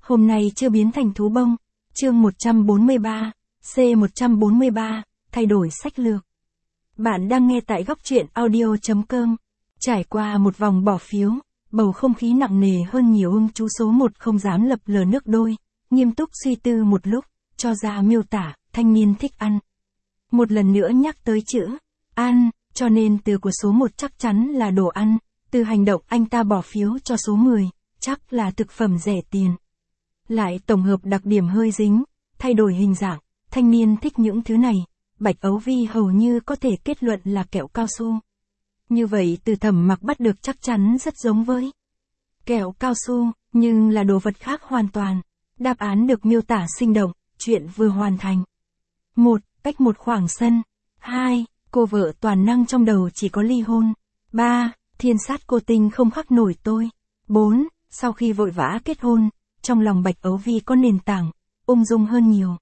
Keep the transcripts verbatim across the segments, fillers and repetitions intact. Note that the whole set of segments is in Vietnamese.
Hôm nay chưa biến thành thú bông. Chương một trăm bốn mươi ba, C một trăm bốn mươi ba, thay đổi sách lược. Bạn đang nghe tại góc truyện audio chấm com. Trải qua một vòng bỏ phiếu, bầu không khí nặng nề hơn nhiều, ưng chú số một không dám lập lờ nước đôi, nghiêm túc suy tư một lúc, cho ra miêu tả, thanh niên thích ăn. Một lần nữa nhắc tới chữ ăn, cho nên từ của số một chắc chắn là đồ ăn, từ hành động anh ta bỏ phiếu cho số mười, chắc là thực phẩm rẻ tiền. Lại tổng hợp đặc điểm hơi dính, thay đổi hình dạng, thanh niên thích những thứ này, Bạch Ấu Vi hầu như có thể kết luận là kẹo cao su. Như vậy từ Thẩm Mặc bắt được chắc chắn rất giống với kẹo cao su, nhưng là đồ vật khác hoàn toàn. Đáp án được miêu tả sinh động, chuyện vừa hoàn thành. một. Cách một khoảng sân. hai. Cô vợ toàn năng trong đầu chỉ có ly hôn. ba. Thiên sát cô tinh không khắc nổi tôi. bốn. Sau khi vội vã kết hôn, trong lòng Bạch Ấu Vi có nền tảng, ung dung hơn nhiều.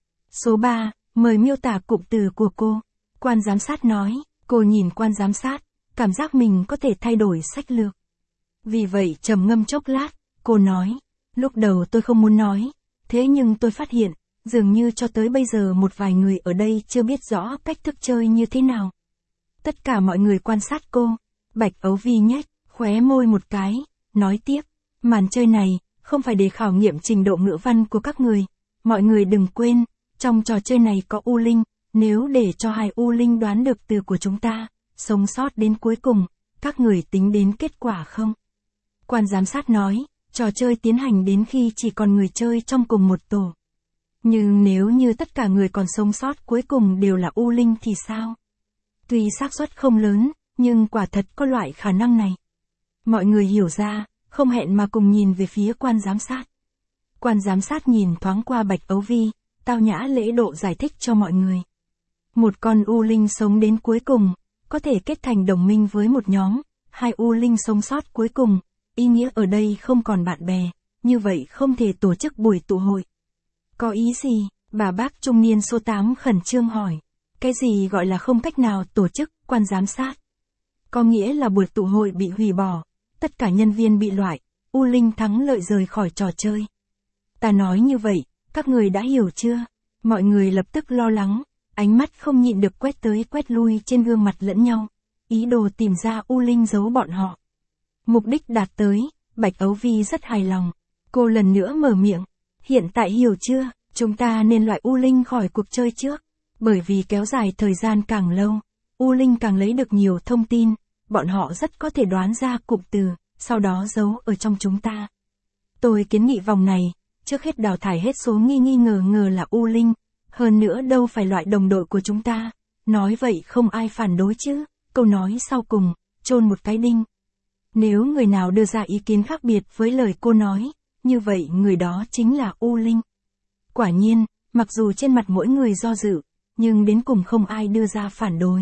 Số ba. Mời miêu tả cụm từ của cô. Quan giám sát nói, cô nhìn quan giám sát, cảm giác mình có thể thay đổi sách lược. Vì vậy trầm ngâm chốc lát, cô nói, lúc đầu tôi không muốn nói, thế nhưng tôi phát hiện, dường như cho tới bây giờ một vài người ở đây chưa biết rõ cách thức chơi như thế nào. Tất cả mọi người quan sát cô, Bạch Ấu Vi nhếch khóe môi một cái, nói tiếp, màn chơi này, không phải để khảo nghiệm trình độ ngữ văn của các người, mọi người đừng quên, trong trò chơi này có U Linh, nếu để cho hai U Linh đoán được từ của chúng ta, sống sót đến cuối cùng, các người tính đến kết quả không? Quan giám sát nói, trò chơi tiến hành đến khi chỉ còn người chơi trong cùng một tổ. Nhưng nếu như tất cả người còn sống sót cuối cùng đều là U Linh thì sao? Tuy xác suất không lớn, nhưng quả thật có loại khả năng này. Mọi người hiểu ra, không hẹn mà cùng nhìn về phía quan giám sát. Quan giám sát nhìn thoáng qua Bạch Ấu Vi, tao nhã lễ độ giải thích cho mọi người. Một con U Linh sống đến cuối cùng, có thể kết thành đồng minh với một nhóm, hai U Linh sống sót cuối cùng, ý nghĩa ở đây không còn bạn bè, như vậy không thể tổ chức buổi tụ hội. Có ý gì? Bà bác trung niên số tám khẩn trương hỏi. Cái gì gọi là không cách nào tổ chức, quan giám sát? Có nghĩa là buổi tụ hội bị hủy bỏ, tất cả nhân viên bị loại, U Linh thắng lợi rời khỏi trò chơi. Ta nói như vậy, các người đã hiểu chưa? Mọi người lập tức lo lắng, ánh mắt không nhịn được quét tới quét lui trên gương mặt lẫn nhau, ý đồ tìm ra U Linh giấu bọn họ. Mục đích đạt tới, Bạch Ấu Vi rất hài lòng. Cô lần nữa mở miệng, hiện tại hiểu chưa, chúng ta nên loại U Linh khỏi cuộc chơi trước, bởi vì kéo dài thời gian càng lâu, U Linh càng lấy được nhiều thông tin, bọn họ rất có thể đoán ra cụm từ, sau đó giấu ở trong chúng ta. Tôi kiến nghị vòng này, trước hết đào thải hết số nghi nghi ngờ ngờ là U Linh, hơn nữa đâu phải loại đồng đội của chúng ta, nói vậy không ai phản đối chứ, câu nói sau cùng, chôn một cái đinh. Nếu người nào đưa ra ý kiến khác biệt với lời cô nói, như vậy người đó chính là U Linh. Quả nhiên, mặc dù trên mặt mỗi người do dự, nhưng đến cùng không ai đưa ra phản đối.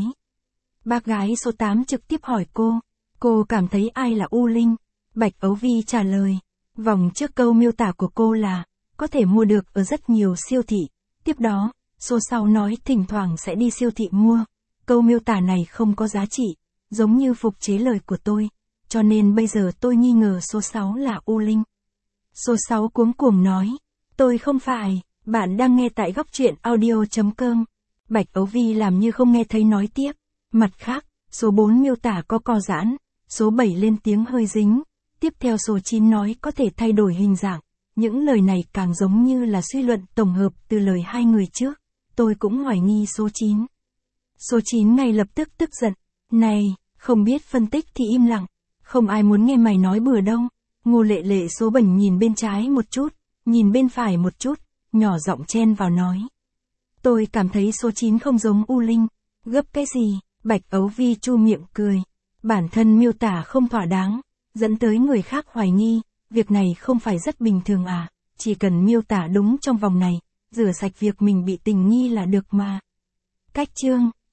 Bác gái số tám trực tiếp hỏi cô, cô cảm thấy ai là U Linh? Bạch Ấu Vi trả lời, vòng trước câu miêu tả của cô là, có thể mua được ở rất nhiều siêu thị, tiếp đó, số sau nói thỉnh thoảng sẽ đi siêu thị mua, câu miêu tả này không có giá trị, giống như phục chế lời của tôi, cho nên bây giờ tôi nghi ngờ số sáu là U Linh. Số sáu cuống cuồng nói, tôi không phải, bạn đang nghe tại góc truyện audio chấm com. Bạch Ấu Vi làm như không nghe thấy nói tiếp, mặt khác, số bốn miêu tả có co giãn, số bảy lên tiếng hơi dính, tiếp theo số chín nói có thể thay đổi hình dạng, những lời này càng giống như là suy luận tổng hợp từ lời hai người trước, tôi cũng hoài nghi số chín. Số chín ngay lập tức tức giận, này, không biết phân tích thì im lặng, không ai muốn nghe mày nói bừa đâu. Ngô Lệ Lệ số bảy nhìn bên trái một chút, nhìn bên phải một chút, nhỏ giọng chen vào nói. Tôi cảm thấy số chín không giống U Linh, gấp cái gì, Bạch Ấu Vi chu miệng cười. Bản thân miêu tả không thỏa đáng, dẫn tới người khác hoài nghi, việc này không phải rất bình thường à, chỉ cần miêu tả đúng trong vòng này, rửa sạch việc mình bị tình nghi là được mà. Cách chương